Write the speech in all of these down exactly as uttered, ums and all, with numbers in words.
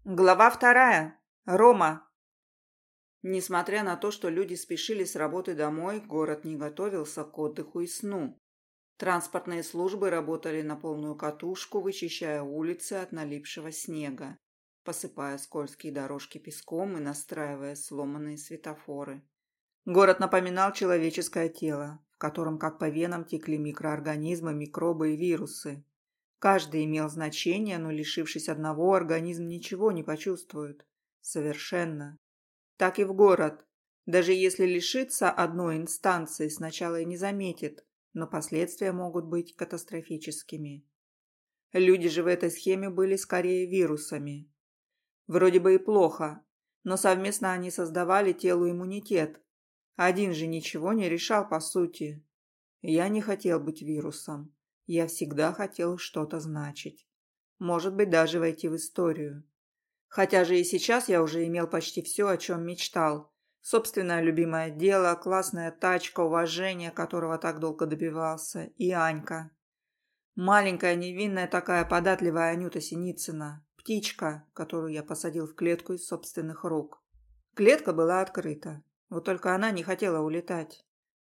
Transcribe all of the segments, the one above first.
Глава вторая. Рома. Несмотря на то, что люди спешили с работы домой, город не готовился к отдыху и сну. Транспортные службы работали на полную катушку, вычищая улицы от налипшего снега, посыпая скользкие дорожки песком и настраивая сломанные светофоры. Город напоминал человеческое тело, в котором как по венам текли микроорганизмы, микробы и вирусы. Каждый имел значение, но, лишившись одного, организм ничего не почувствует. Совершенно. Так и в город. Даже если лишиться одной инстанции, сначала и не заметит, но последствия могут быть катастрофическими. Люди же в этой схеме были скорее вирусами. Вроде бы и плохо, но совместно они создавали телу иммунитет. Один же ничего не решал по сути. Я не хотел быть вирусом. Я всегда хотел что-то значить. Может быть, даже войти в историю. Хотя же и сейчас я уже имел почти все, о чем мечтал. Собственное любимое дело, классная тачка, уважение, которого так долго добивался, и Анька. Маленькая, невинная такая податливая Анюта Синицына. Птичка, которую я посадил в клетку из собственных рук. Клетка была открыта. Вот только она не хотела улетать.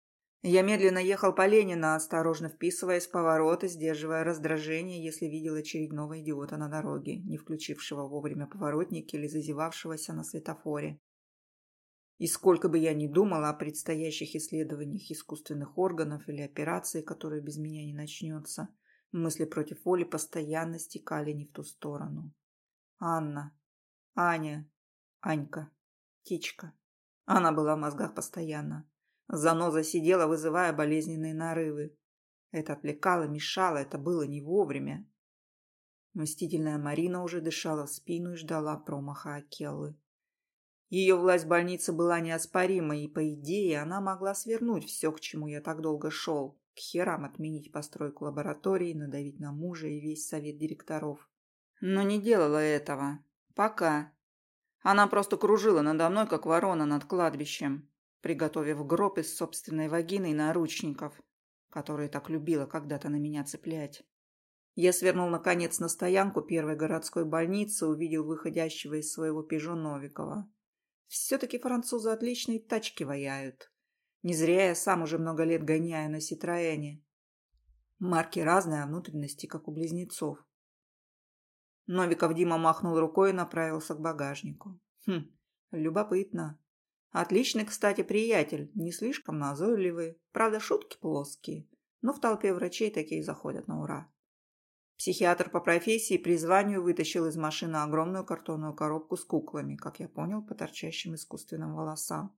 Я медленно ехал по Ленина, осторожно вписываясь в повороты, сдерживая раздражение, если видел очередного идиота на дороге, не включившего вовремя поворотники или зазевавшегося на светофоре. И сколько бы я ни думал о предстоящих исследованиях искусственных органов или операции, которая без меня не начнется, мысли против воли постоянно стекали не в ту сторону. Анна, Аня, Анька, птичка. Она была в мозгах постоянно. Заноза сидела, вызывая болезненные нарывы. Это отвлекало, мешало, это было не вовремя. Мстительная Марина уже дышала в спину и ждала промаха Акеллы. Ее власть в больнице была неоспорима, и, по идее, она могла свернуть все, к чему я так долго шел. К херам отменить постройку лаборатории, надавить на мужа и весь совет директоров. Но не делала этого. Пока. Она просто кружила надо мной, как ворона над кладбищем, приготовив гроб из собственной вагины и наручников, которые так любила когда-то на меня цеплять. Я свернул, наконец, на стоянку первой городской больницы, увидел выходящего из своего «Пежо» Новикова. Все-таки французы отличные тачки ваяют. Не зря я сам уже много лет гоняю на «Ситроэне». Марки разные, а внутренности, как у близнецов. Новиков Дима махнул рукой и направился к багажнику. Хм, любопытно. Отличный, кстати, приятель, не слишком назойливый, правда, шутки плоские, но в толпе врачей такие заходят на ура. Психиатр по профессии и призванию вытащил из машины огромную картонную коробку с куклами, как я понял, по торчащим искусственным волосам.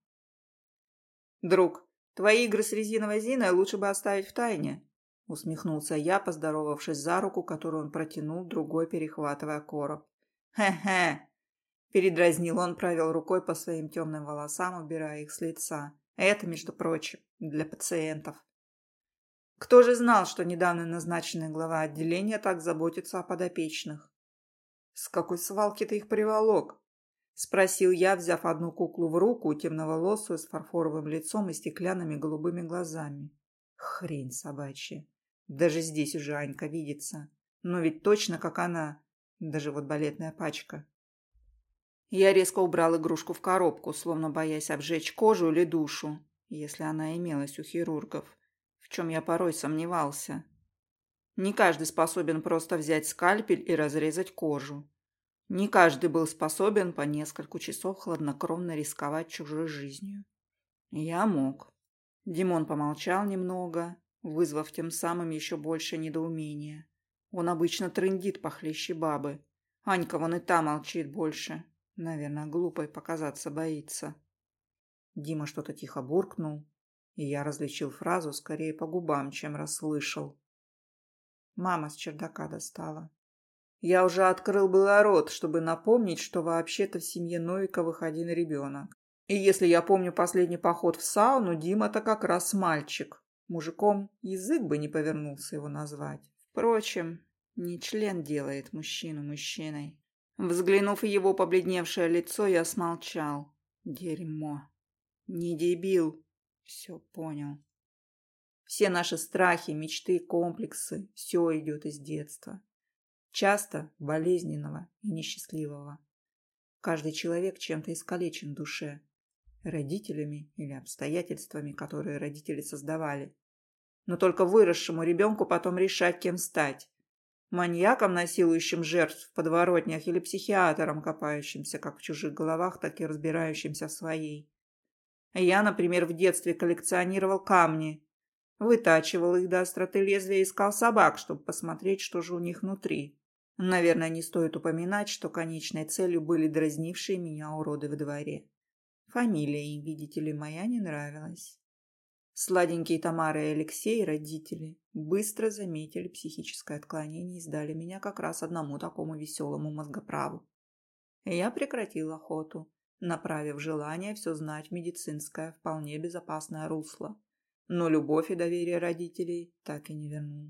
«Друг, твои игры с резиновой Зиной лучше бы оставить в тайне», усмехнулся я, поздоровавшись за руку, которую он протянул, другой перехватывая короб. «Хе-хе!» Передразнил он, провел рукой по своим темным волосам, убирая их с лица. Это, между прочим, для пациентов. Кто же знал, что недавно назначенный глава отделения так заботится о подопечных? «С какой свалки ты их приволок?» — спросил я, взяв одну куклу в руку, темноволосую, с фарфоровым лицом и стеклянными голубыми глазами. Хрень собачья. Даже здесь уже Анька видится. Но ведь точно как она. Даже вот балетная пачка. Я резко убрал игрушку в коробку, словно боясь обжечь кожу или душу, если она имелась у хирургов, в чем я порой сомневался. Не каждый способен просто взять скальпель и разрезать кожу. Не каждый был способен по несколько часов хладнокровно рисковать чужой жизнью. Я мог. Димон помолчал немного, вызвав тем самым еще больше недоумения. Он обычно трындит похлеще бабы. Анька вон и та молчит больше. Наверное, глупой показаться боится. Дима что-то тихо буркнул, и я различил фразу скорее по губам, чем расслышал. Мама с чердака достала. Я уже открыл было рот, чтобы напомнить, что вообще-то в семье Новиковых один ребенок. И если я помню последний поход в сауну, Дима-то как раз мальчик. Мужиком язык бы не повернулся его назвать. Впрочем, не член делает мужчину мужчиной. Взглянув в его побледневшее лицо, я смолчал. Дерьмо. Не дебил. Все понял. Все наши страхи, мечты, комплексы, все идет из детства. Часто болезненного и несчастливого. Каждый человек чем-то искалечен в душе. Родителями или обстоятельствами, которые родители создавали. Но только выросшему ребенку потом решать, кем стать. Маньяком, насилующим жертв в подворотнях, или психиатром, копающимся как в чужих головах, так и разбирающимся в своей. Я, например, в детстве коллекционировал камни. Вытачивал их до остроты лезвия и искал собак, чтобы посмотреть, что же у них внутри. Наверное, не стоит упоминать, что конечной целью были дразнившие меня уроды в дворе. Фамилия им, видите ли, моя не нравилась. Сладенькие Тамара и Алексей, родители, быстро заметили психическое отклонение и сдали меня как раз одному такому веселому мозгоправу. Я прекратил охоту, направив желание все знать в медицинское, вполне безопасное русло. Но любовь и доверие родителей так и не вернул.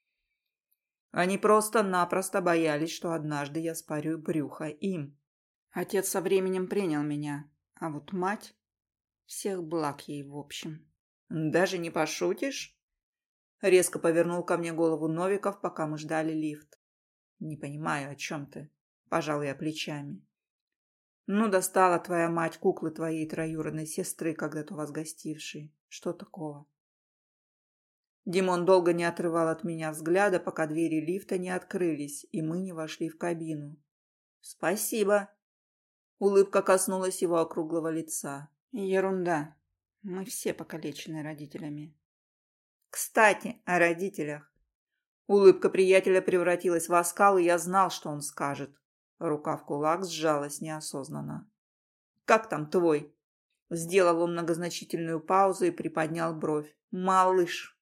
Они просто-напросто боялись, что однажды я спарю брюхо им. Отец со временем принял меня, а вот мать... Всех благ ей в общем. «Даже не пошутишь?» Резко повернул ко мне голову Новиков, пока мы ждали лифт. «Не понимаю, о чем ты?» Пожал я плечами. «Ну, достала твоя мать куклы твоей троюродной сестры, когда-то у вас гостившей. Что такого?» Димон долго не отрывал от меня взгляда, пока двери лифта не открылись, и мы не вошли в кабину. «Спасибо!» Улыбка коснулась его округлого лица. «Ерунда. Мы все покалечены родителями». «Кстати, о родителях». Улыбка приятеля превратилась в оскал, и я знал, что он скажет. Рука в кулак сжалась неосознанно. «Как там твой?» Сделал он многозначительную паузу и приподнял бровь. «Малыш».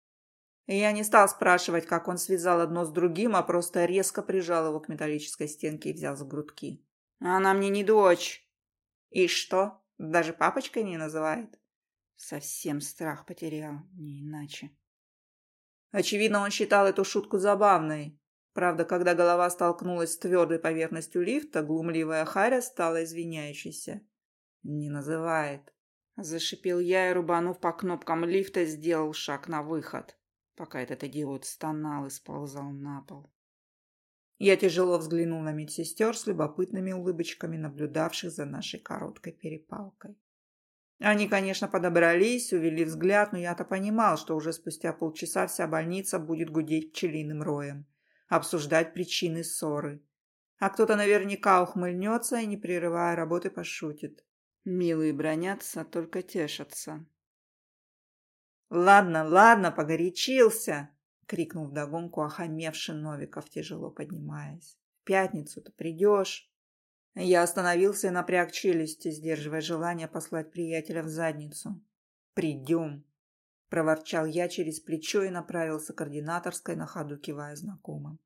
Я не стал спрашивать, как он связал одно с другим, а просто резко прижал его к металлической стенке и взял за грудки. «Она мне не дочь». «И что? Даже папочкой не называет?» Совсем страх потерял, не иначе. Очевидно, он считал эту шутку забавной. Правда, когда голова столкнулась с твердой поверхностью лифта, глумливая Харя стала извиняющейся. «Не называет», — зашипел я и, рубанув по кнопкам лифта, сделал шаг на выход, пока этот идиот стонал и сползал на пол. Я тяжело взглянул на медсестер с любопытными улыбочками, наблюдавших за нашей короткой перепалкой. Они, конечно, подобрались, увели взгляд, но я-то понимал, что уже спустя полчаса вся больница будет гудеть пчелиным роем, обсуждать причины ссоры. А кто-то наверняка ухмыльнется и, не прерывая работы, пошутит. Милые бронятся, только тешатся. «Ладно, ладно, погорячился!» — крикнул вдогонку охамевший Новиков, тяжело поднимаясь. «В пятницу-то придешь?» Я остановился и напряг челюсти, сдерживая желание послать приятеля в задницу. «Придем!» — проворчал я через плечо и направился к ординаторской, на ходу кивая знакомым.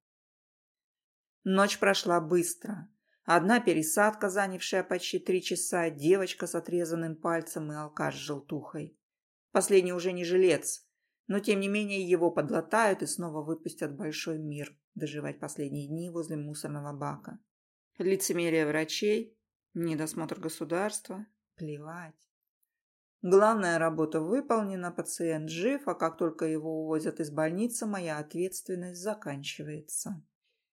Ночь прошла быстро. Одна пересадка, занявшая почти три часа, девочка с отрезанным пальцем и алкаш с желтухой. Последний уже не жилец, но тем не менее его подлатают и снова выпустят в большой мир, доживать последние дни возле мусорного бака. Лицемерие врачей, недосмотр государства, плевать. Главная работа выполнена, пациент жив, а как только его увозят из больницы, моя ответственность заканчивается.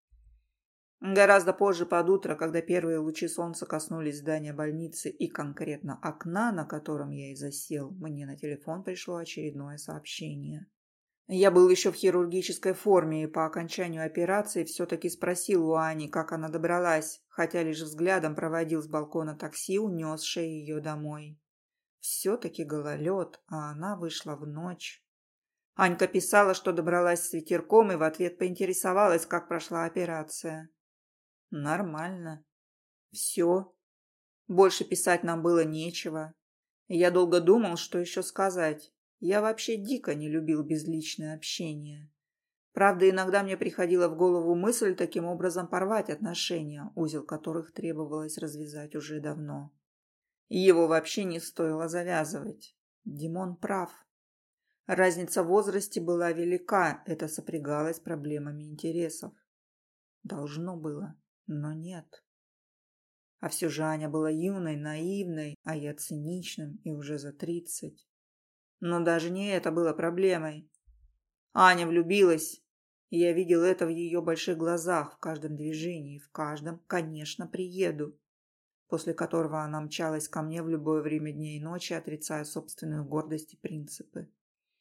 Гораздо позже под утро, когда первые лучи солнца коснулись здания больницы и конкретно окна, на котором я и засел, мне на телефон пришло очередное сообщение. Я был еще в хирургической форме и по окончанию операции все-таки спросил у Ани, как она добралась, хотя лишь взглядом проводил с балкона такси, унесшее ее домой. Все-таки гололед, а она вышла в ночь. Анька писала, что добралась с ветерком, и в ответ поинтересовалась, как прошла операция. Нормально. Все. Больше писать нам было нечего. Я долго думал, что еще сказать. Я вообще дико не любил безличное общение. Правда, иногда мне приходила в голову мысль таким образом порвать отношения, узел которых требовалось развязать уже давно. И его вообще не стоило завязывать. Димон прав. Разница в возрасте была велика, это сопрягалось с проблемами интересов. Должно было, но нет. А все же Аня была юной, наивной, а я циничным и уже за тридцать. Но даже не это было проблемой. Аня влюбилась, и я видел это в ее больших глазах, в каждом движении, в каждом, конечно, приеду. после которого она мчалась ко мне в любое время дня и ночи, отрицая собственную гордость и принципы.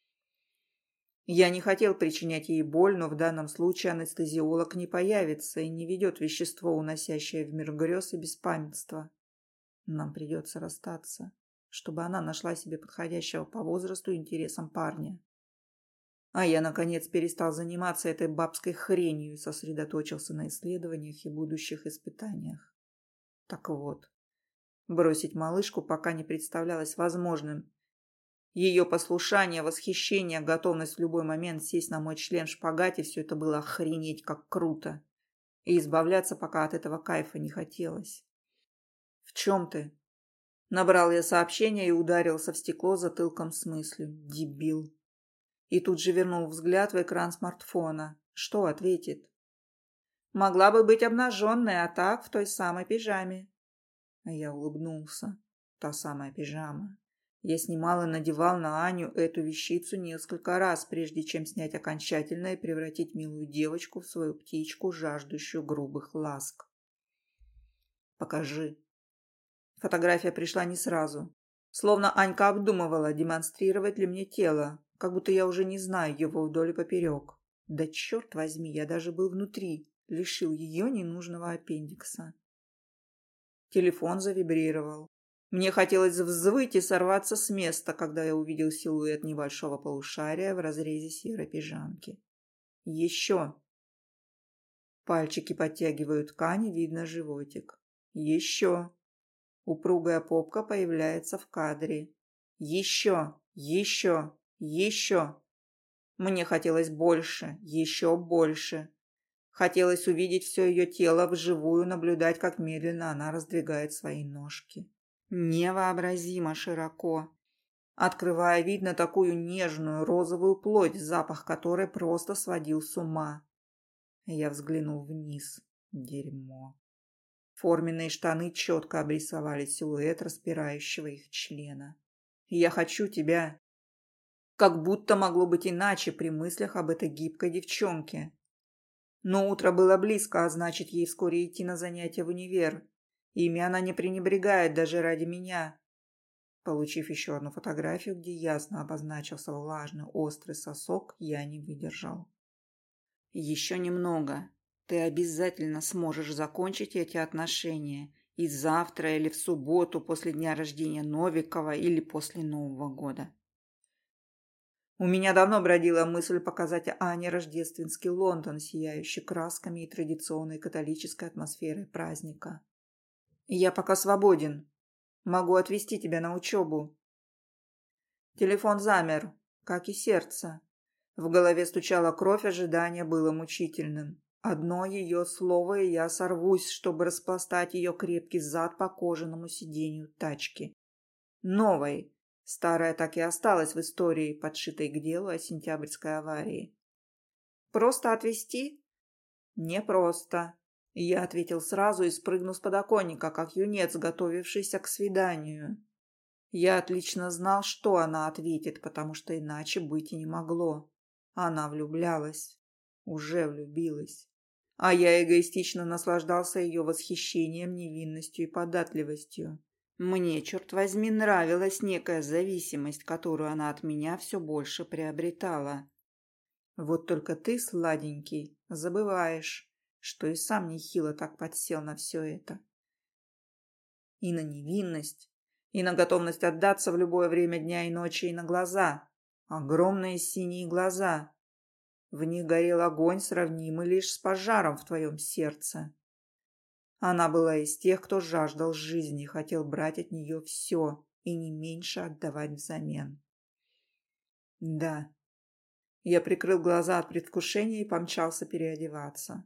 Я не хотел причинять ей боль, но в данном случае анестезиолог не появится и не ведет вещество, уносящее в мир грез и беспамятства. Нам придется расстаться, чтобы она нашла себе подходящего по возрасту и интересам парня. А я, наконец, перестал заниматься этой бабской хренью и сосредоточился на исследованиях и будущих испытаниях. Так вот, бросить малышку пока не представлялось возможным. Ее послушание, восхищение, готовность в любой момент сесть на мой член в шпагате — все это было охренеть как круто. И избавляться пока от этого кайфа не хотелось. «В чем ты?» Набрал я сообщение и ударился в стекло затылком с мыслью. Дебил. И тут же вернул взгляд в экран смартфона. Что ответит? Могла бы быть обнаженной, а так в той самой пижаме. А я улыбнулся. Та самая пижама. Я снимал и надевал на Аню эту вещицу несколько раз, прежде чем снять окончательно и превратить милую девочку в свою птичку, жаждущую грубых ласк. «Покажи». Фотография пришла не сразу. Словно Анька обдумывала, демонстрировать ли мне тело, как будто я уже не знаю его вдоль и поперек. Да черт возьми, я даже был внутри, лишил ее ненужного аппендикса. Телефон завибрировал. Мне хотелось взвыть и сорваться с места, когда я увидел силуэт небольшого полушария в разрезе серой пижамки. Еще. Пальчики подтягивают ткань, видно животик. Еще. Упругая попка появляется в кадре. Еще, еще, еще. Мне хотелось больше, еще больше. Хотелось увидеть все ее тело вживую, наблюдать, как медленно она раздвигает свои ножки. Невообразимо широко, открывая вид на такую нежную розовую плоть, запах которой просто сводил с ума. Я взглянул вниз. Дерьмо. Форменные штаны четко обрисовали силуэт распирающего их члена. «Я хочу тебя». Как будто могло быть иначе при мыслях об этой гибкой девчонке. Но утро было близко, а значит, ей вскоре идти на занятия в универ. Ими она не пренебрегает даже ради меня. Получив еще одну фотографию, где ясно обозначился влажный острый сосок, я не выдержал. «Еще немного. Ты обязательно сможешь закончить эти отношения. И завтра или в субботу после дня рождения Новикова или после Нового года». У меня давно бродила мысль показать Ане рождественский Лондон, сияющий красками и традиционной католической атмосферой праздника. «Я пока свободен. Могу отвезти тебя на учебу». Телефон замер, как и сердце. В голове стучала кровь, ожидание было мучительным. Одно ее слово, и я сорвусь, чтобы распластать ее крепкий зад по кожаному сиденью тачки. Новой. Старая так и осталась в истории, подшитой к делу о сентябрьской аварии. «Просто отвезти?» «Не просто». Я ответил сразу и спрыгнул с подоконника, как юнец, готовившийся к свиданию. Я отлично знал, что она ответит, потому что иначе быть и не могло. Она влюблялась. Уже влюбилась. А я эгоистично наслаждался ее восхищением, невинностью и податливостью. Мне, черт возьми, нравилась некая зависимость, которую она от меня все больше приобретала. Вот только ты, сладенький, забываешь, что и сам нехило так подсел на все это. И на невинность, и на готовность отдаться в любое время дня и ночи, и на глаза. Огромные синие глаза. В них горел огонь, сравнимый лишь с пожаром в твоем сердце. Она была из тех, кто жаждал жизни, хотел брать от нее все и не меньше отдавать взамен. Да. Я прикрыл глаза от предвкушения и помчался переодеваться.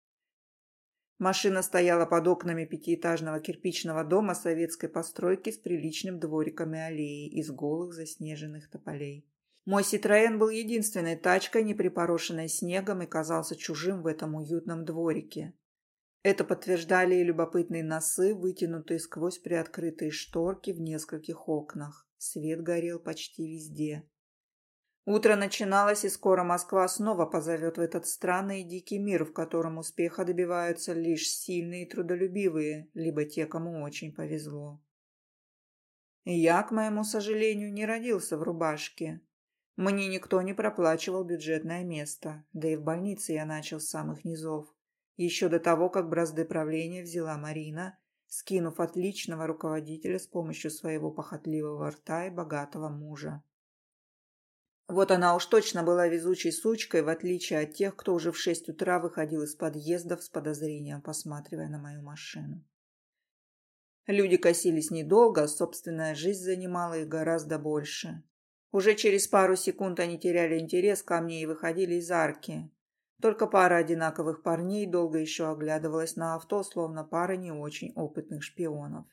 Машина стояла под окнами пятиэтажного кирпичного дома советской постройки с приличным двориком и аллеей из голых заснеженных тополей. Мой «Ситроен» был единственной тачкой, не припорошенной снегом, и казался чужим в этом уютном дворике. Это подтверждали и любопытные носы, вытянутые сквозь приоткрытые шторки в нескольких окнах. Свет горел почти везде. Утро начиналось, и скоро Москва снова позовет в этот странный и дикий мир, в котором успеха добиваются лишь сильные и трудолюбивые, либо те, кому очень повезло. Я, к моему сожалению, не родился в рубашке. Мне никто не проплачивал бюджетное место, да и в больнице я начал с самых низов, еще до того, как бразды правления взяла Марина, скинув отличного руководителя с помощью своего похотливого рта и богатого мужа. Вот она уж точно была везучей сучкой, в отличие от тех, кто уже в шесть утра выходил из подъездов с подозрением, посматривая на мою машину. Люди косились недолго, а собственная жизнь занимала их гораздо больше. Уже через пару секунд они теряли интерес ко мне и выходили из арки. Только пара одинаковых парней долго еще оглядывалась на авто, словно пара не очень опытных шпионов.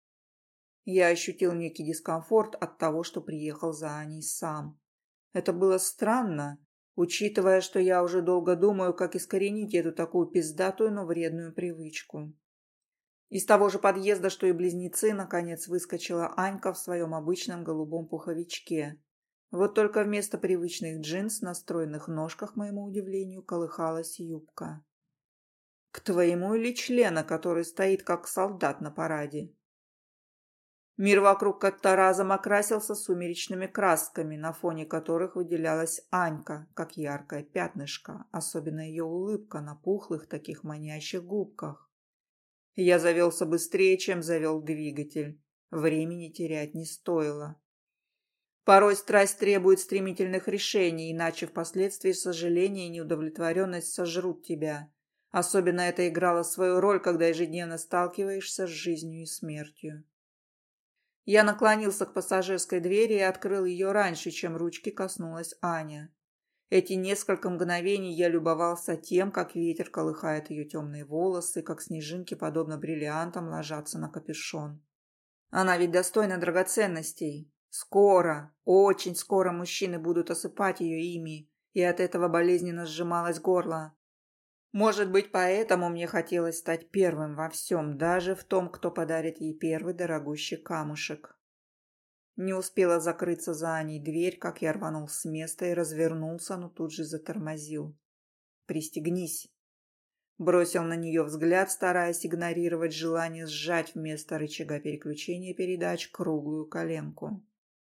Я ощутил некий дискомфорт от того, что приехал за Аней сам. Это было странно, учитывая, что я уже долго думаю, как искоренить эту такую пиздатую, но вредную привычку. Из того же подъезда, что и близнецы, наконец выскочила Анька в своем обычном голубом пуховичке. Вот только вместо привычных джинс на стройных ножках, к моему удивлению, колыхалась юбка. К твоему или члена, который стоит как солдат на параде? Мир вокруг как-то разом окрасился сумеречными красками, на фоне которых выделялась Анька, как яркое пятнышко, особенно ее улыбка на пухлых таких манящих губках. Я завелся быстрее, чем завел двигатель. Времени терять не стоило. Порой страсть требует стремительных решений, иначе впоследствии сожаление и неудовлетворенность сожрут тебя. Особенно это играло свою роль, когда ежедневно сталкиваешься с жизнью и смертью. Я наклонился к пассажирской двери и открыл ее раньше, чем ручки коснулась Аня. Эти несколько мгновений я любовался тем, как ветер колыхает ее темные волосы, как снежинки, подобно бриллиантам, ложатся на капюшон. Она ведь достойна драгоценностей. Скоро, очень скоро мужчины будут осыпать ее ими, и от этого болезненно сжималось горло. Может быть, поэтому мне хотелось стать первым во всем, даже в том, кто подарит ей первый дорогущий камушек. Не успела закрыться за Аней дверь, как я рванул с места и развернулся, но тут же затормозил. «Пристегнись!» Бросил на нее взгляд, стараясь игнорировать желание сжать вместо рычага переключения передач круглую коленку.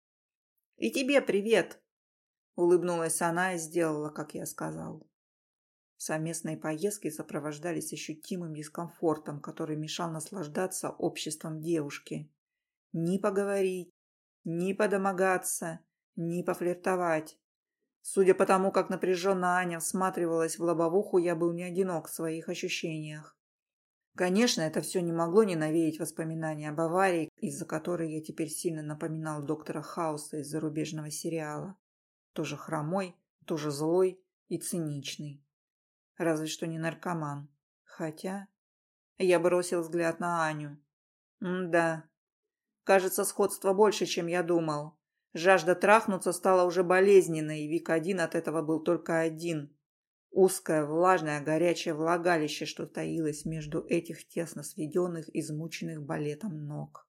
«И тебе привет!» Улыбнулась она и сделала, как я сказал. Совместные поездки сопровождались ощутимым дискомфортом, который мешал наслаждаться обществом девушки. Ни поговорить, ни подомогаться, ни пофлиртовать. Судя по тому, как напряженно Аня всматривалась в лобовуху, я был не одинок в своих ощущениях. Конечно, это все не могло не навеять воспоминания об аварии, из-за которой я теперь сильно напоминал доктора Хауса из зарубежного сериала. Тоже хромой, тоже злой и циничный. Разве что не наркоман. Хотя... Я бросил взгляд на Аню. М-да. Кажется, сходства больше, чем я думал. Жажда трахнуться стала уже болезненной, и Вик один от этого был только один. Узкое, влажное, горячее влагалище, что таилось между этих тесно сведенных, измученных балетом ног.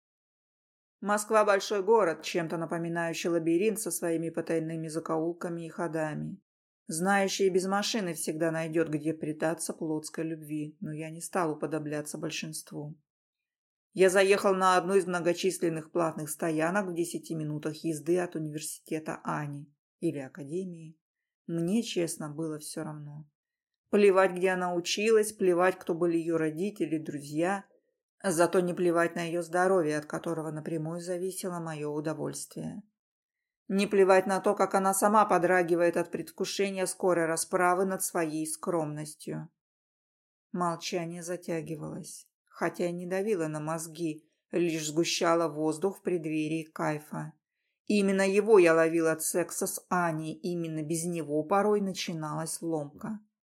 Москва – большой город, чем-то напоминающий лабиринт со своими потайными закоулками и ходами. Знающий без машины всегда найдет, где предаться плотской любви, но я не стал уподобляться большинству. Я заехал на одну из многочисленных платных стоянок в десяти минутах езды от университета Ани или академии. Мне, честно, было все равно. Плевать, где она училась, плевать, кто были ее родители, друзья. Зато не плевать на ее здоровье, от которого напрямую зависело мое удовольствие. Не плевать на то, как она сама подрагивает от предвкушения скорой расправы над своей скромностью. Молчание затягивалось, хотя и не давило на мозги, лишь сгущало воздух в преддверии кайфа. Именно его я ловил от секса с Аней, именно без него порой начиналась ломка.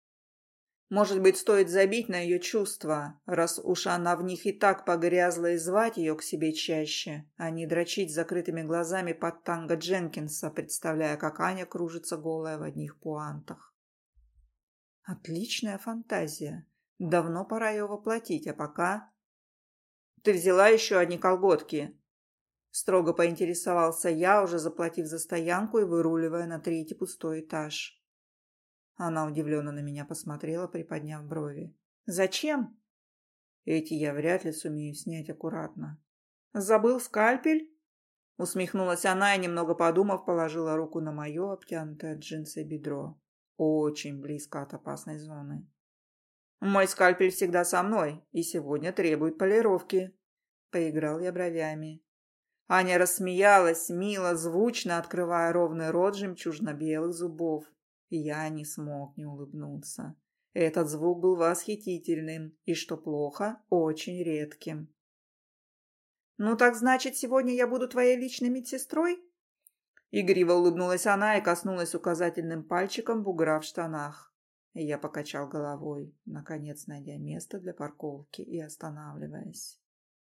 Может быть, стоит забить на ее чувства, раз уж она в них и так погрязла, и звать ее к себе чаще, а не дрочить закрытыми глазами под танго Дженкинса, представляя, как Аня кружится голая в одних пуантах. Отличная фантазия. Давно пора ее воплотить, а пока... Ты взяла еще одни колготки? Строго поинтересовался я, уже заплатив за стоянку и выруливая на третий пустой этаж. Она удивленно на меня посмотрела, приподняв брови. «Зачем?» «Эти я вряд ли сумею снять аккуратно». «Забыл скальпель?» Усмехнулась она и, немного подумав, положила руку на мое обтянутое джинсой бедро. Очень близко от опасной зоны. «Мой скальпель всегда со мной и сегодня требует полировки». Поиграл я бровями. Аня рассмеялась, мило, звучно, открывая ровный рот жемчужно-белых зубов. Я не смог не улыбнуться. Этот звук был восхитительным и, что плохо, очень редким. «Ну так значит, сегодня я буду твоей личной медсестрой?» Игриво улыбнулась она и коснулась указательным пальчиком бугра в штанах. Я покачал головой, наконец найдя место для парковки и останавливаясь.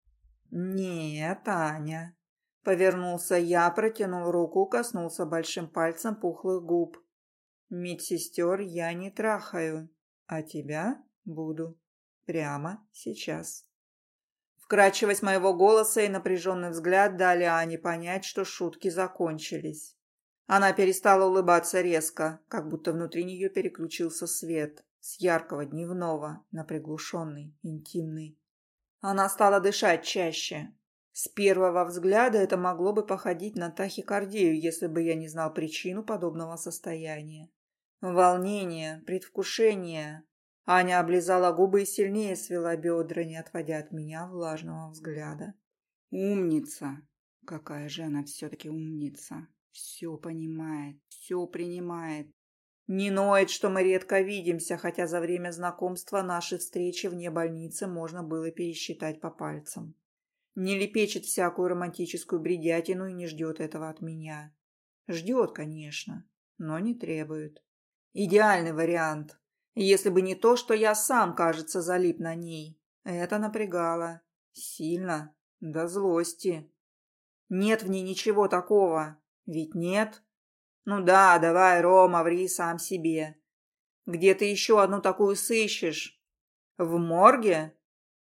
«Нет, Аня». Повернулся я, протянул руку, коснулся большим пальцем пухлых губ. «Медсестер я не трахаю, а тебя буду. Прямо сейчас». Вкрадчивость моего голоса и напряженный взгляд дали Ане понять, что шутки закончились. Она перестала улыбаться резко, как будто внутри нее переключился свет с яркого дневного на приглушенный, интимный. Она стала дышать чаще. С первого взгляда это могло бы походить на тахикардию, если бы я не знал причину подобного состояния. Волнение, предвкушение. Аня облизала губы и сильнее свела бедра, не отводя от меня влажного взгляда. Умница! Какая же она все-таки умница! Все понимает, все принимает. Не ноет, что мы редко видимся, хотя за время знакомства наши встречи вне больницы можно было пересчитать по пальцам. Не лепечет всякую романтическую бредятину и не ждет этого от меня. Ждет, конечно, но не требует. Идеальный вариант. Если бы не то, что я сам, кажется, залип на ней. Это напрягало. Сильно. До злости. Нет в ней ничего такого. Ведь нет? Ну да, давай, Рома, ври сам себе. Где ты еще одну такую сыщешь? В морге?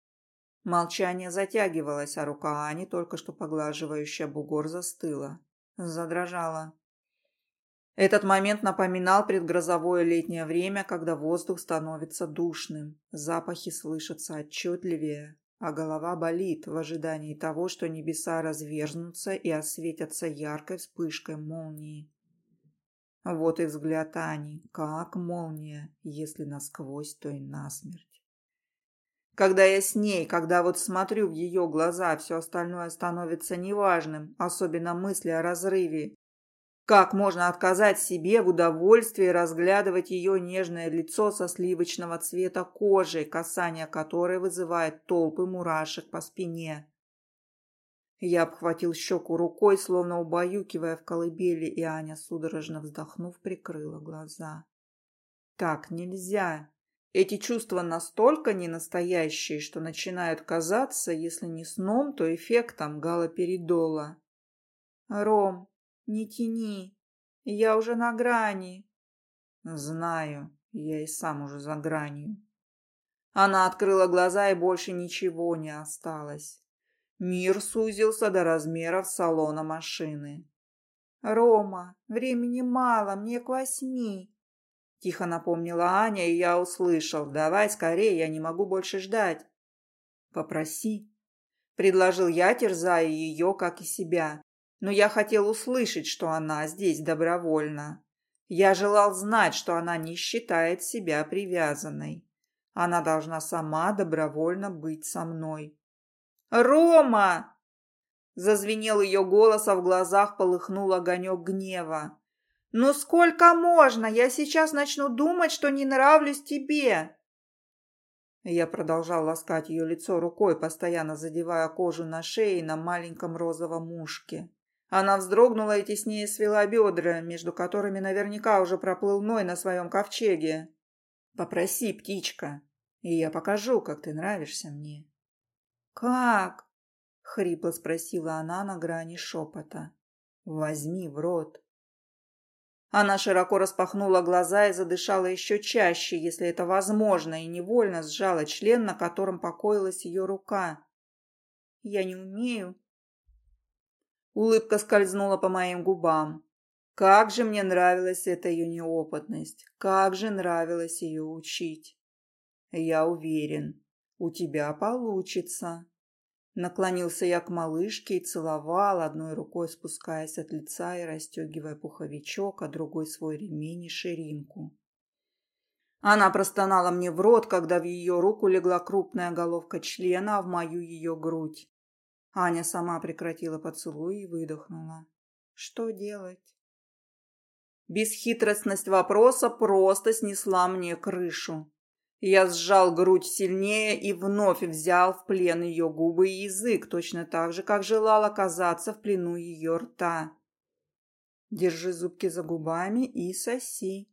Молчание затягивалось, а рука Ани, только что поглаживающая бугор, застыла. Задрожала. Этот момент напоминал предгрозовое летнее время, когда воздух становится душным, запахи слышатся отчетливее, а голова болит в ожидании того, что небеса разверзнутся и осветятся яркой вспышкой молнии. Вот и взгляд Ани, как молния, если насквозь, то и насмерть. Когда я с ней, когда вот смотрю в ее глаза, все остальное становится неважным, особенно мысли о разрыве. Как можно отказать себе в удовольствии разглядывать ее нежное лицо со сливочного цвета кожи, касание которой вызывает толпы мурашек по спине? Я обхватил щеку рукой, словно убаюкивая в колыбели, и Аня, судорожно вздохнув, прикрыла глаза. Так нельзя. Эти чувства настолько ненастоящие, что начинают казаться, если не сном, то эффектом галоперидола. «Ром, не тяни, я уже на грани». «Знаю, я и сам уже за гранью». Она открыла глаза, и больше ничего не осталось. Мир сузился до размеров салона машины. «Рома, времени мало, мне к восьми», — тихо напомнила Аня, и я услышал. «Давай скорее, я не могу больше ждать». «Попроси», — предложил я, терзая ее, как и себя. Но я хотел услышать, что она здесь добровольно. Я желал знать, что она не считает себя привязанной. Она должна сама добровольно быть со мной. «Рома!» Зазвенел ее голос, а в глазах полыхнул огонек гнева. «Ну сколько можно? Я сейчас начну думать, что не нравлюсь тебе!» Я продолжал ласкать ее лицо рукой, постоянно задевая кожу на шее и на маленьком розовом ушке. Она вздрогнула и теснее свела бедра, между которыми наверняка уже проплыл Ной на своем ковчеге. «Попроси, птичка, и я покажу, как ты нравишься мне». «Как?» — хрипло спросила она на грани шепота. «Возьми в рот». Она широко распахнула глаза и задышала еще чаще, если это возможно, и невольно сжала член, на котором покоилась ее рука. «Я не умею». Улыбка скользнула по моим губам. Как же мне нравилась эта ее неопытность, как же нравилось ее учить. Я уверен, у тебя получится. Наклонился я к малышке и целовал, одной рукой спускаясь от лица и расстегивая пуховичок, а другой свой ремень и ширинку. Она простонала мне в рот, когда в ее руку легла крупная головка члена, а в мою ее грудь. Аня сама прекратила поцелуй и выдохнула. Что делать? Бесхитростность вопроса просто снесла мне крышу. Я сжал грудь сильнее и вновь взял в плен ее губы и язык, точно так же, как желал оказаться в плену ее рта. Держи зубки за губами и соси.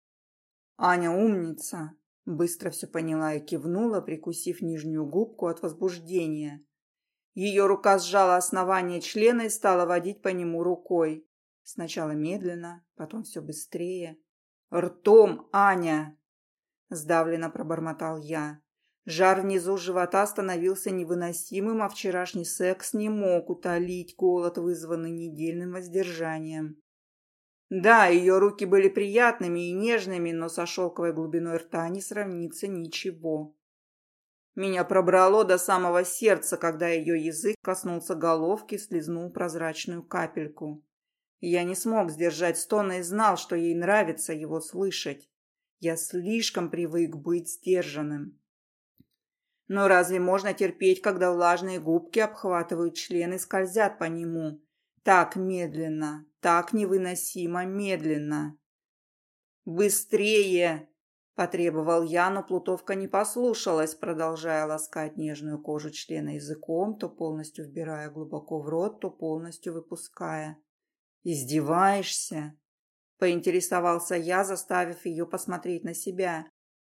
Аня умница. Быстро все поняла и кивнула, прикусив нижнюю губку от возбуждения. Ее рука сжала основание члена и стала водить по нему рукой. Сначала медленно, потом все быстрее. «Ртом, Аня!» – сдавленно пробормотал я. Жар внизу живота становился невыносимым, а вчерашний секс не мог утолить голод, вызванный недельным воздержанием. Да, ее руки были приятными и нежными, но со шелковой глубиной рта не сравнится ничего. Меня пробрало до самого сердца, когда ее язык коснулся головки и слизнул прозрачную капельку. Я не смог сдержать стона и знал, что ей нравится его слышать. Я слишком привык быть сдержанным. Но разве можно терпеть, когда влажные губки обхватывают член и скользят по нему? Так медленно, так невыносимо медленно. «Быстрее!» – потребовал я, но плутовка не послушалась, продолжая ласкать нежную кожу члена языком, то полностью вбирая глубоко в рот, то полностью выпуская. «Издеваешься?» – поинтересовался я, заставив ее посмотреть на себя.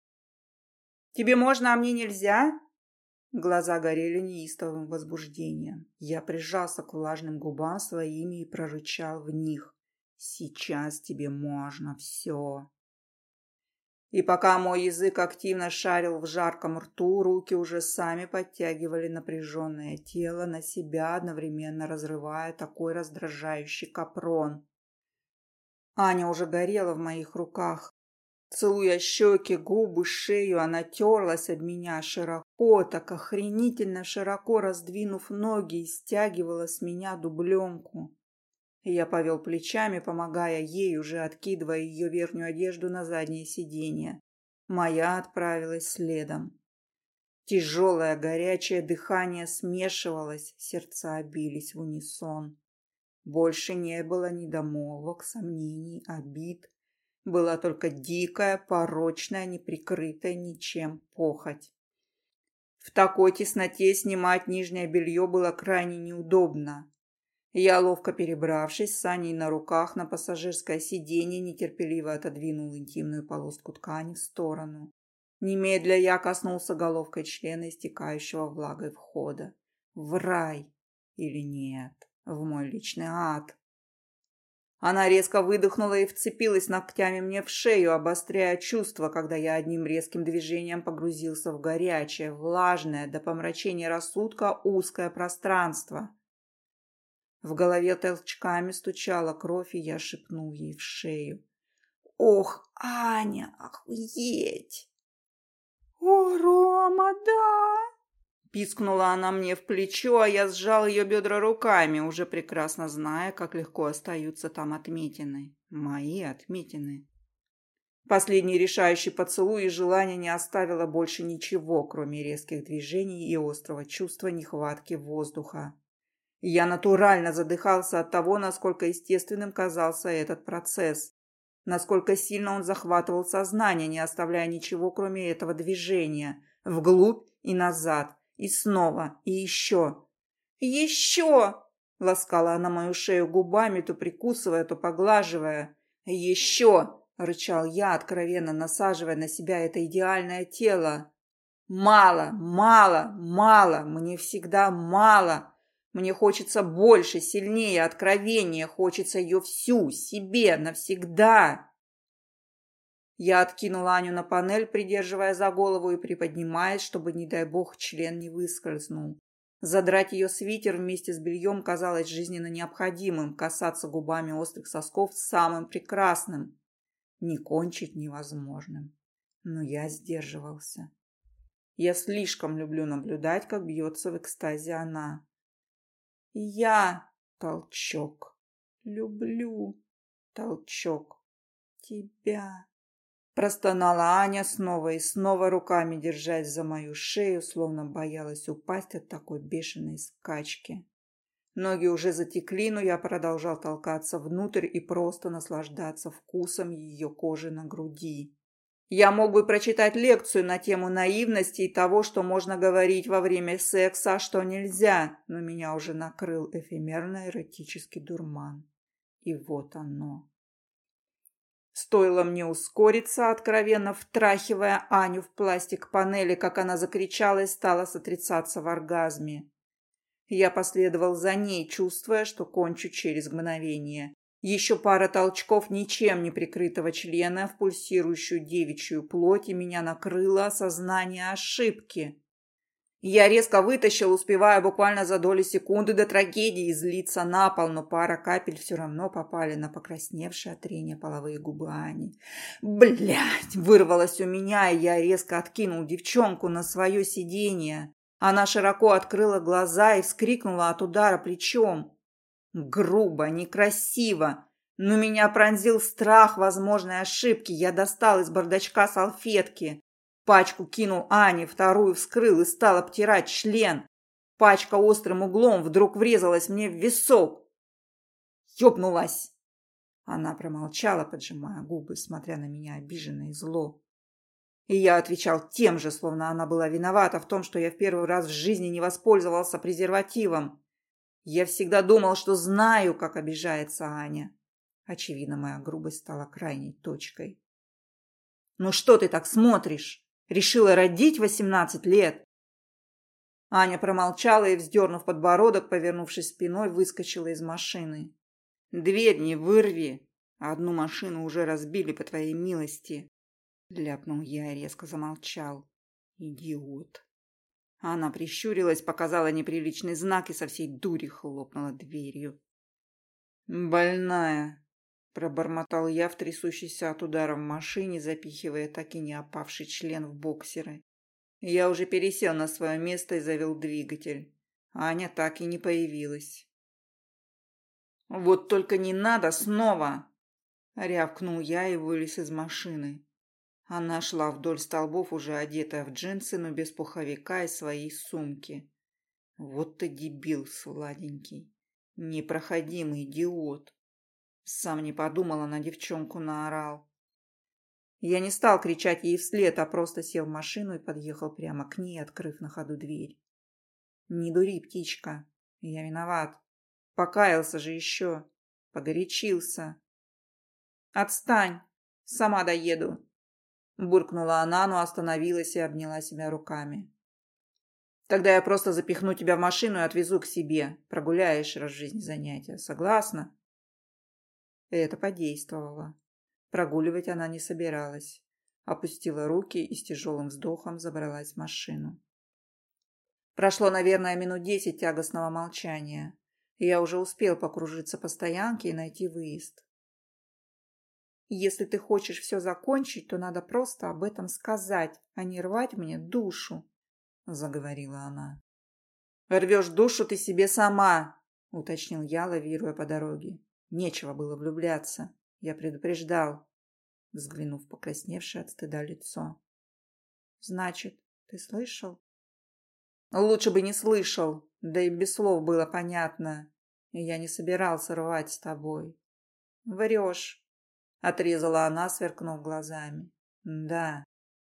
«Тебе можно, а мне нельзя?» Глаза горели неистовым возбуждением. Я прижался к влажным губам своими и прорычал в них. «Сейчас тебе можно все». И пока мой язык активно шарил в жарком рту, руки уже сами подтягивали напряженное тело на себя, одновременно разрывая такой раздражающий капрон. Аня уже горела в моих руках. Целуя щеки, губы, шею, она терлась об меня широко, так охренительно широко раздвинув ноги, и стягивала с меня дубленку. Я повел плечами, помогая ей, уже откидывая ее верхнюю одежду на заднее сиденье. Моя отправилась следом. Тяжелое горячее дыхание смешивалось, сердца бились в унисон. Больше не было недомолвок, сомнений, обид. Была только дикая, порочная, неприкрытая ничем похоть. В такой тесноте снимать нижнее белье было крайне неудобно. Я, ловко перебравшись с Аней на руках на пассажирское сиденье, нетерпеливо отодвинул интимную полоску ткани в сторону. Немедля я коснулся головкой члена, истекающего влагой входа. В рай или нет, в мой личный ад. Она резко выдохнула и вцепилась ногтями мне в шею, обостряя чувства, когда я одним резким движением погрузился в горячее, влажное, до помрачения рассудка узкое пространство. В голове толчками стучала кровь, и я шепнул ей в шею. «Ох, Аня, охуеть!» «О, Рома, да!» Пискнула она мне в плечо, а я сжал ее бедра руками, уже прекрасно зная, как легко остаются там отметины. Мои отметины. Последний решающий поцелуй и желание не оставило больше ничего, кроме резких движений и острого чувства нехватки воздуха. Я натурально задыхался от того, насколько естественным казался этот процесс, насколько сильно он захватывал сознание, не оставляя ничего, кроме этого движения, вглубь и назад, и снова, и еще. «Еще!» — ласкала она мою шею губами, то прикусывая, то поглаживая. «Еще!» — рычал я, откровенно насаживая на себя это идеальное тело. «Мало, мало, мало, мне всегда мало!» Мне хочется больше, сильнее, откровеннее, хочется ее всю, себе, навсегда. Я откинула Аню на панель, придерживая за голову и приподнимаясь, чтобы, не дай бог, член не выскользнул. Задрать ее свитер вместе с бельем казалось жизненно необходимым, касаться губами острых сосков самым прекрасным, не кончить невозможным. Но я сдерживался. Я слишком люблю наблюдать, как бьется в экстазе она. Я толчок. Люблю толчок. Тебя. Простонала Аня снова и снова, руками держась за мою шею, словно боялась упасть от такой бешеной скачки. Ноги уже затекли, но я продолжал толкаться внутрь и просто наслаждаться вкусом ее кожи на груди. Я мог бы прочитать лекцию на тему наивности и того, что можно говорить во время секса, а что нельзя, но меня уже накрыл эфемерный эротический дурман. И вот оно. Стоило мне ускориться, откровенно втрахивая Аню в пластик панели, как она закричала и стала сотрясаться в оргазме. Я последовал за ней, чувствуя, что кончу через мгновение. Еще пара толчков ничем не прикрытого члена в пульсирующую девичью плоть, и меня накрыло осознание ошибки. Я резко вытащил, успевая буквально за доли секунды до трагедии излиться на пол, но пара капель все равно попали на покрасневшие от трения половые губы Ани. Блядь! Вырвалось у меня, и я резко откинул девчонку на свое сиденье. Она широко открыла глаза и вскрикнула от удара плечом. Грубо, некрасиво, но меня пронзил страх возможной ошибки. Я достал из бардачка салфетки. Пачку кинул Ане, вторую вскрыл и стал обтирать член. Пачка острым углом вдруг врезалась мне в висок. Ёбнулась. Она промолчала, поджимая губы, смотря на меня обиженно и зло. И я отвечал тем же, словно она была виновата в том, что я в первый раз в жизни не воспользовался презервативом. Я всегда думал, что знаю, как обижается Аня. Очевидно, моя грубость стала крайней точкой. «Ну что ты так смотришь? Решила родить восемнадцать лет?» Аня промолчала и, вздернув подбородок, повернувшись спиной, выскочила из машины. «Дверь не вырви! Одну машину уже разбили по твоей милости!» Ляпнул я и резко замолчал. «Идиот!» Она прищурилась, показала неприличный знак и со всей дури хлопнула дверью. «Больная!» – пробормотал я в трясущейся от удара в машине, запихивая так и не опавший член в боксеры. Я уже пересел на свое место и завел двигатель. Аня так и не появилась. «Вот только не надо снова!» – рявкнул я и вылез из машины. Она шла вдоль столбов, уже одетая в джинсы, но без пуховика и своей сумки. Вот ты дебил сладенький, непроходимый идиот. Сам не подумала, на девчонку наорал. Я не стал кричать ей вслед, а просто сел в машину и подъехал прямо к ней, открыв на ходу дверь. «Не дури, птичка, я виноват. Покаялся же еще, погорячился». «Отстань, сама доеду». Буркнула она, но остановилась и обняла себя руками. «Тогда я просто запихну тебя в машину и отвезу к себе. Прогуляешь раз в жизни занятия. Согласна?» Это подействовало. Прогуливать она не собиралась. Опустила руки и с тяжелым вздохом забралась в машину. Прошло, наверное, минут десять тягостного молчания. Я уже успел покружиться по стоянке и найти выезд. «Если ты хочешь все закончить, то надо просто об этом сказать, а не рвать мне душу», — заговорила она. «Рвешь душу ты себе сама», — уточнил я, лавируя по дороге. «Нечего было влюбляться. Я предупреждал», — взглянув в покрасневшее от стыда лицо. «Значит, ты слышал?» «Лучше бы не слышал, да и без слов было понятно. И я не собирался рвать с тобой». «Врешь», — отрезала она, сверкнув глазами. «Да».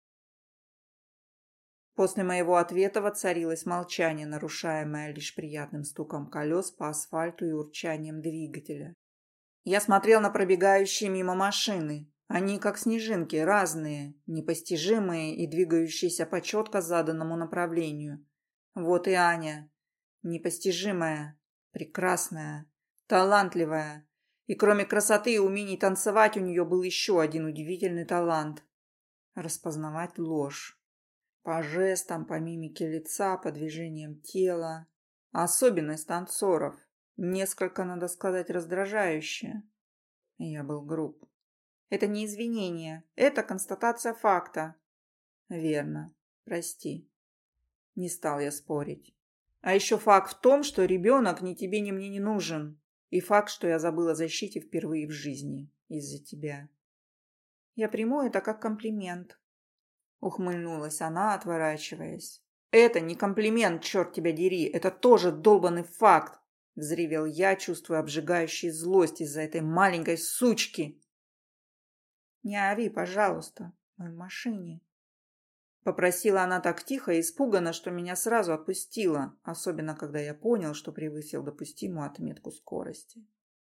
После моего ответа воцарилось молчание, нарушаемое лишь приятным стуком колес по асфальту и урчанием двигателя. Я смотрел на пробегающие мимо машины. Они, как снежинки, разные, непостижимые и двигающиеся по четко заданному направлению. Вот и Аня. Непостижимая, прекрасная, талантливая. И кроме красоты и умений танцевать, у нее был еще один удивительный талант – распознавать ложь. По жестам, по мимике лица, по движениям тела. Особенность танцоров. Несколько, надо сказать, раздражающая. Я был груб. Это не извинение, это констатация факта. Верно. Прости. Не стал я спорить. А еще факт в том, что ребенок ни тебе, ни мне не нужен. И факт, что я забыла о защите впервые в жизни из-за тебя. Я приму это как комплимент. Ухмыльнулась она, отворачиваясь. Это не комплимент, черт тебя дери, это тоже долбанный факт. Взревел я, чувствуя обжигающую злость из-за этой маленькой сучки. Не ори, пожалуйста, мы в машине. Попросила она так тихо и испуганно, что меня сразу отпустила, особенно когда я понял, что превысил допустимую отметку скорости.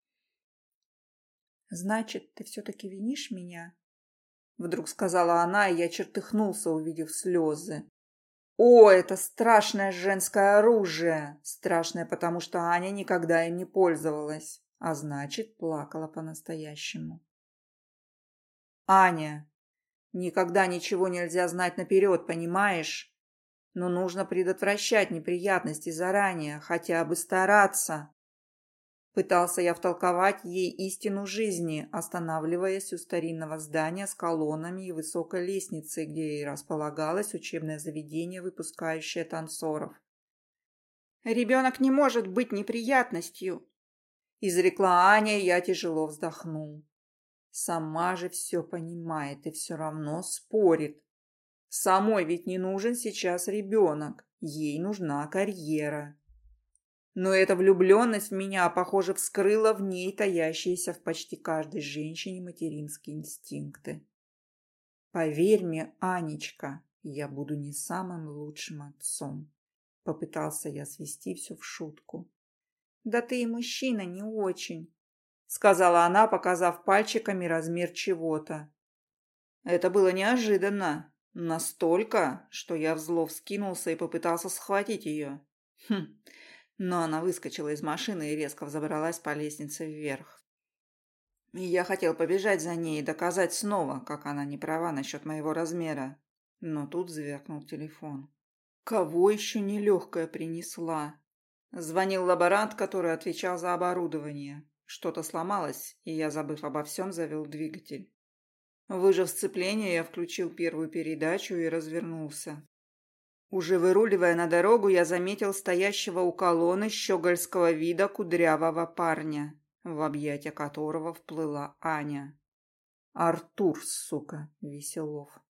«Значит, ты все-таки винишь меня?» Вдруг сказала она, и я чертыхнулся, увидев слезы. «О, это страшное женское оружие! Страшное, потому что Аня никогда им не пользовалась, а значит, плакала по-настоящему». «Аня, никогда ничего нельзя знать наперед, понимаешь? Но нужно предотвращать неприятности заранее, хотя бы стараться». Пытался я втолковать ей истину жизни, останавливаясь у старинного здания с колоннами и высокой лестницей, где и располагалось учебное заведение, выпускающее танцоров. «Ребенок не может быть неприятностью», — изрекла Аня, и я тяжело вздохнул. Сама же все понимает и все равно спорит. Самой ведь не нужен сейчас ребенок, ей нужна карьера. Но эта влюбленность в меня, похоже, вскрыла в ней таящиеся в почти каждой женщине материнские инстинкты. «Поверь мне, Анечка, я буду не самым лучшим отцом», — попытался я свести все в шутку. «Да ты и мужчина не очень», — сказала она, показав пальчиками размер чего-то. Это было неожиданно, настолько, что я взло вскинулся и попытался схватить ее. Хм... Но она выскочила из машины и резко взобралась по лестнице вверх. И я хотел побежать за ней и доказать снова, как она не права насчет моего размера. Но тут звякнул телефон. Кого еще нелегкая принесла? Звонил лаборант, который отвечал за оборудование. Что-то сломалось, и я, забыв обо всем, завел двигатель. Выжав сцепление, я включил первую передачу и развернулся. Уже выруливая на дорогу, я заметил стоящего у колонны щегольского вида кудрявого парня, в объятия которого вплыла Аня. Артур, сука, Веселов.